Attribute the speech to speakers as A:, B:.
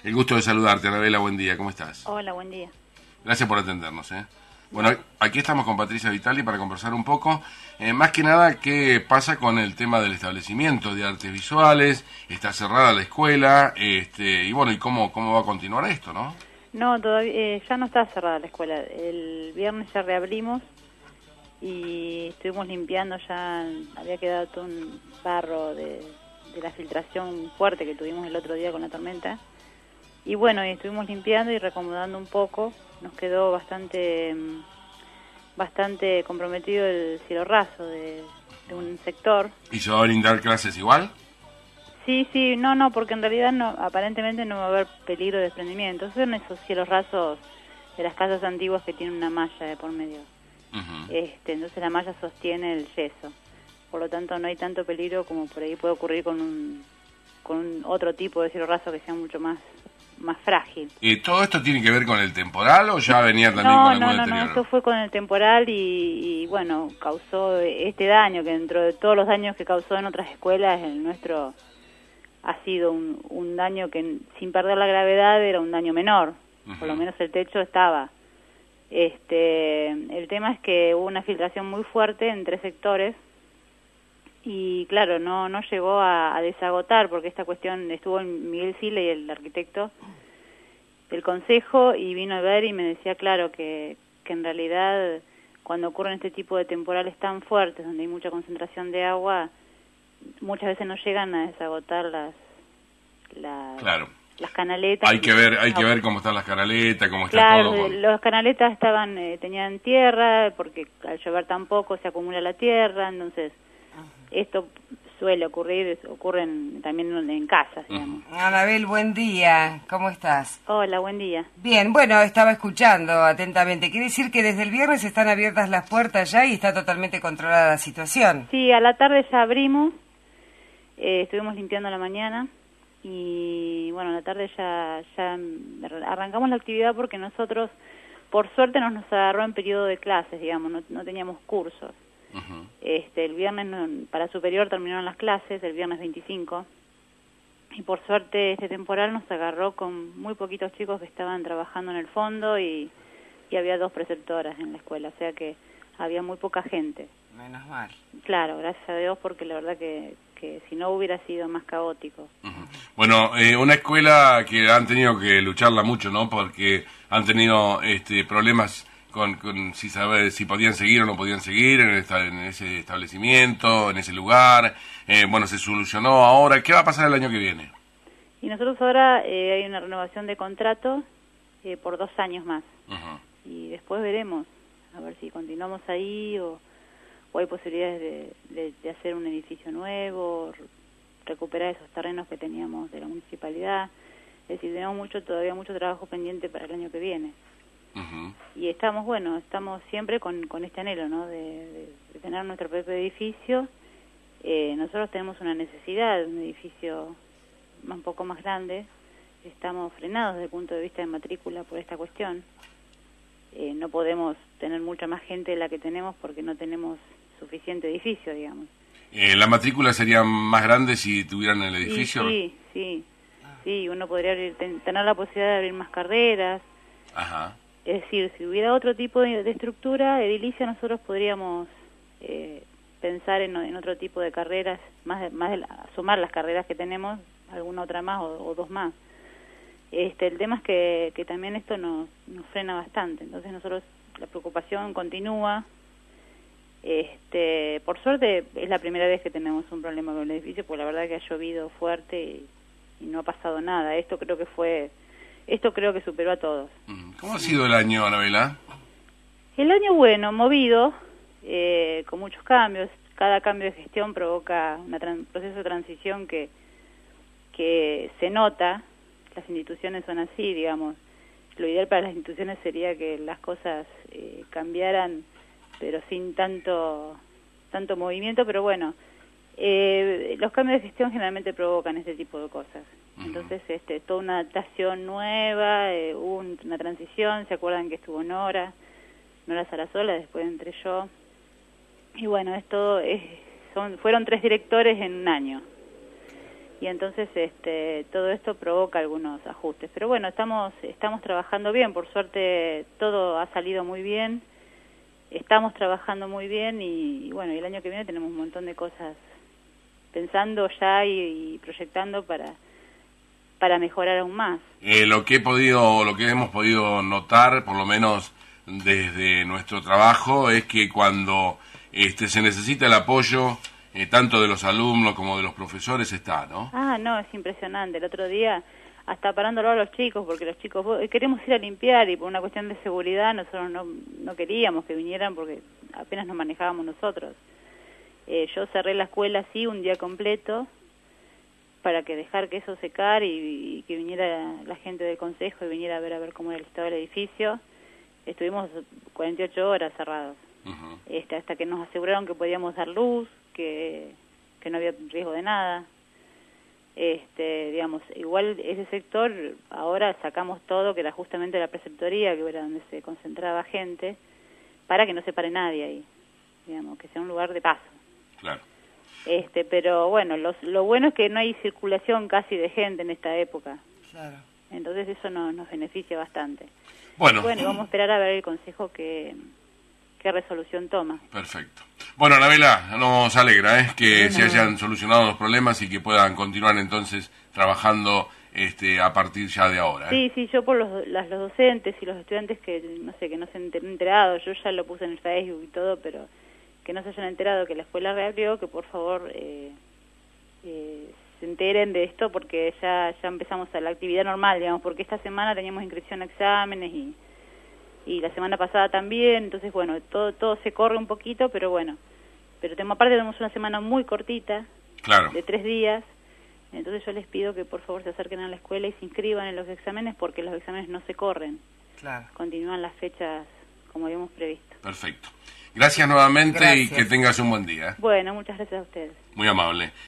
A: El gusto de saludarte, Anabela, buen día, ¿cómo estás?
B: Hola, buen día.
A: Gracias por atendernos. Bueno, aquí estamos con Patricia Vitali para conversar un poco, más que nada, qué pasa con el tema del establecimiento de artes visuales. Está cerrada la escuela, y bueno, y cómo va a continuar esto, ¿no?
B: No, todavía ya no está cerrada la escuela. El viernes ya reabrimos y estuvimos limpiando, ya había quedado todo un barro de la filtración fuerte que tuvimos el otro día con la tormenta. Y bueno, y estuvimos limpiando y reacomodando un poco. Nos quedó bastante comprometido el cielo raso de un sector.
A: ¿Y se va a brindar clases igual?
B: Sí, no, porque en realidad no, aparentemente no va a haber peligro de desprendimiento. Son esos cielos rasos de las casas antiguas que tienen una malla de por medio. Entonces la malla sostiene el yeso. Por lo tanto no hay tanto peligro como por ahí puede ocurrir con un otro tipo de cielo raso que sea mucho más frágil.
A: ¿Y todo esto tiene que ver con el temporal o ya venía también con algún deterioro?
B: No, esto fue con el temporal y bueno, causó este daño, que dentro de todos los daños que causó en otras escuelas, el nuestro ha sido un daño que sin perder la gravedad era un daño menor. Por lo menos el techo estaba. El tema es que hubo una filtración muy fuerte en 3 sectores y claro, no llegó a desagotar, porque esta cuestión estuvo Miguel Sile, el arquitecto del consejo, y vino a ver y me decía claro que en realidad cuando ocurren este tipo de temporales tan fuertes donde hay mucha concentración de agua, muchas veces no llegan a desagotar
A: Claro.
B: las canaletas.
A: Hay que ver cómo están las canaletas, cómo está
B: claro,
A: todo.
B: Los canaletas tenían tierra, porque al llover tan poco se acumula la tierra, entonces esto suele ocurren también en casas, digamos.
C: Anabel, buen día, ¿cómo estás?
B: Hola, buen día.
C: Bien, bueno, estaba escuchando atentamente. ¿Quiere decir que desde el viernes están abiertas las puertas ya y está totalmente controlada la situación?
B: Sí, a la tarde ya abrimos, estuvimos limpiando a la mañana y bueno, a la tarde ya arrancamos la actividad porque nosotros, por suerte, nos agarró en periodo de clases, digamos, no teníamos cursos. El viernes para superior terminaron las clases, el viernes 25, y por suerte este temporal nos agarró con muy poquitos chicos que estaban trabajando en el fondo y había 2 preceptoras en la escuela, o sea que había muy poca gente.
C: Menos mal.
B: Claro, gracias a Dios, porque la verdad que si no hubiera sido más caótico.
A: Bueno, una escuela que han tenido que lucharla mucho, ¿no? Porque han tenido problemas con si podían seguir o no podían seguir en ese establecimiento, en ese lugar. Bueno, se solucionó ahora. ¿Qué va a pasar el año que viene?
B: Y nosotros ahora hay una renovación de contrato por 2 años más. Y después veremos, a ver si continuamos ahí o hay posibilidades de hacer un edificio nuevo, recuperar esos terrenos que teníamos de la municipalidad. Es decir, tenemos todavía mucho trabajo pendiente para el año que viene. Y estamos siempre con este anhelo, ¿no? De tener nuestro propio edificio. Nosotros tenemos una necesidad de un edificio un poco más grande. Estamos frenados desde el punto de vista de matrícula por esta cuestión. No podemos tener mucha más gente de la que tenemos porque no tenemos suficiente edificio, digamos.
A: ¿La matrícula sería más grande si tuvieran el edificio?
B: Sí, uno podría tener la posibilidad de abrir más carreras.
A: Ajá.
B: Es decir, si hubiera otro tipo de estructura edilicia, nosotros podríamos pensar en otro tipo de carreras, sumar las carreras que tenemos, alguna otra más o 2 más. El tema es que también esto nos frena bastante, entonces nosotros, la preocupación continúa. Por suerte es la primera vez que tenemos un problema con el edificio, porque la verdad que ha llovido fuerte y no ha pasado nada. Esto creo que superó a todos.
A: ¿Cómo ha sido el año, Anabela?
B: El año bueno, movido, con muchos cambios. Cada cambio de gestión provoca un proceso de transición que se nota. Las instituciones son así, digamos. Lo ideal para las instituciones sería que las cosas cambiaran, pero sin tanto movimiento, pero bueno, los cambios de gestión generalmente provocan este tipo de cosas. Entonces, toda una adaptación nueva, hubo una transición. ¿Se acuerdan que estuvo Nora Sarasola, después entré yo? Y bueno, fueron 3 directores en un año. y entonces todo esto provoca algunos ajustes. Pero bueno, estamos trabajando bien, por suerte todo ha salido muy bien, estamos trabajando muy bien y bueno, y el año que viene tenemos un montón de cosas pensando ya y proyectando para mejorar aún más.
A: Lo que hemos podido notar, por lo menos desde nuestro trabajo, es que cuando se necesita el apoyo tanto de los alumnos como de los profesores está, ¿no?
B: Ah, no, es impresionante. El otro día, hasta parándolo a los chicos, porque los chicos, queremos ir a limpiar y por una cuestión de seguridad nosotros no queríamos que vinieran porque apenas nos manejábamos nosotros. Yo cerré la escuela así un día completo para dejar que eso secara y que viniera la gente del consejo y viniera a ver cómo era el estado del edificio. Estuvimos 48 horas cerrados, hasta que nos aseguraron que podíamos dar luz, que no había riesgo de nada. Digamos, igual ese sector, ahora sacamos todo, que era justamente la preceptoría, que era donde se concentraba gente, para que no se pare nadie ahí, digamos, que sea un lugar de paso.
A: Claro.
B: Pero bueno, lo bueno es que no hay circulación casi de gente en esta época.
C: Claro.
B: Entonces eso nos beneficia bastante.
A: Bueno,
B: Vamos a esperar a ver el Consejo qué resolución toma.
A: Perfecto. Bueno, Anabela, nos alegra que se hayan solucionado los problemas y que puedan continuar entonces trabajando a partir ya de ahora.
B: Sí, yo por los docentes y los estudiantes que no se han enterado, yo ya lo puse en el Facebook y todo, pero que no se hayan enterado que la escuela reabrió, que por favor se enteren de esto porque ya empezamos a la actividad normal, digamos, porque esta semana teníamos inscripción a exámenes y la semana pasada también, entonces bueno, todo se corre un poquito, pero bueno, aparte tenemos una semana muy cortita,
A: claro,
B: de 3 días, entonces yo les pido que por favor se acerquen a la escuela y se inscriban en los exámenes porque los exámenes no se corren,
C: claro,
B: continúan las fechas como habíamos previsto.
A: Perfecto. Gracias nuevamente.
C: Gracias.
A: Y que tengas un buen día.
B: Bueno, muchas gracias a ustedes.
A: Muy amable.